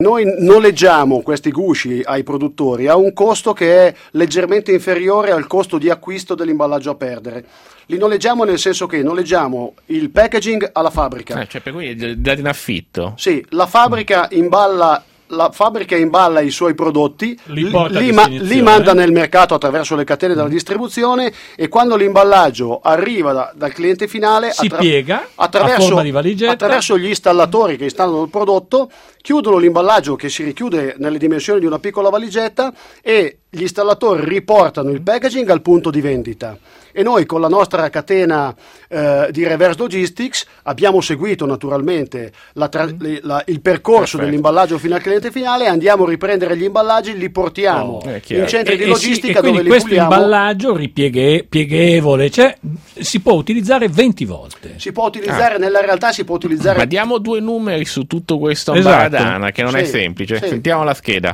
Noi noleggiamo questi gusci ai produttori a un costo che è leggermente inferiore al costo di acquisto dell'imballaggio a perdere. Li noleggiamo nel senso che noleggiamo il packaging alla fabbrica. Cioè, per cui date in affitto? Sì, la fabbrica imballa i suoi prodotti, li manda nel mercato attraverso le catene della distribuzione, e quando l'imballaggio arriva dal cliente finale si piega a forma di valigetta, attraverso gli installatori che installano il prodotto, chiudono l'imballaggio che si richiude nelle dimensioni di una piccola valigetta, e gli installatori riportano il packaging al punto di vendita. E noi con la nostra catena di reverse logistics abbiamo seguito naturalmente il percorso dell'imballaggio fino al cliente finale, andiamo a riprendere gli imballaggi, li portiamo in centri di logistica dove li questo puliamo. Imballaggio pieghevole, cioè, si può utilizzare 20 volte. Si può utilizzare, nella realtà si può utilizzare. Ma diamo 2 numeri su tutto questo Esatto. baradana che non è semplice. Sì. Sentiamo la scheda.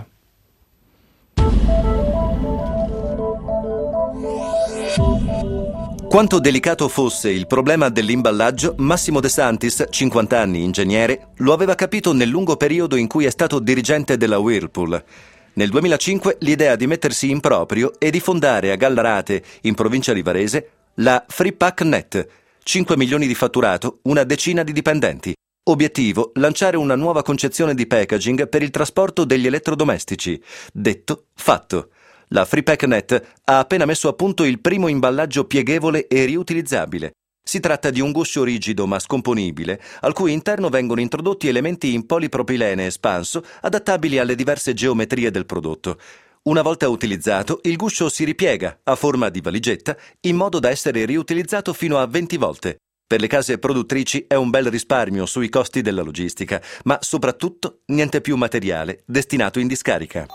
Quanto delicato fosse il problema dell'imballaggio, Massimo De Santis, 50 anni, ingegnere, lo aveva capito nel lungo periodo in cui è stato dirigente della Whirlpool. Nel 2005 l'idea di mettersi in proprio e di fondare a Gallarate, in provincia di Varese, la Freepack Net, 5 milioni di fatturato, una decina di dipendenti. Obiettivo: lanciare una nuova concezione di packaging per il trasporto degli elettrodomestici. Detto, fatto. La Freepack Net ha appena messo a punto il primo imballaggio pieghevole e riutilizzabile. Si tratta di un guscio rigido ma scomponibile, al cui interno vengono introdotti elementi in polipropilene espanso adattabili alle diverse geometrie del prodotto. Una volta utilizzato, il guscio si ripiega a forma di valigetta in modo da essere riutilizzato fino a 20 volte. Per le case produttrici è un bel risparmio sui costi della logistica, ma soprattutto niente più materiale destinato in discarica.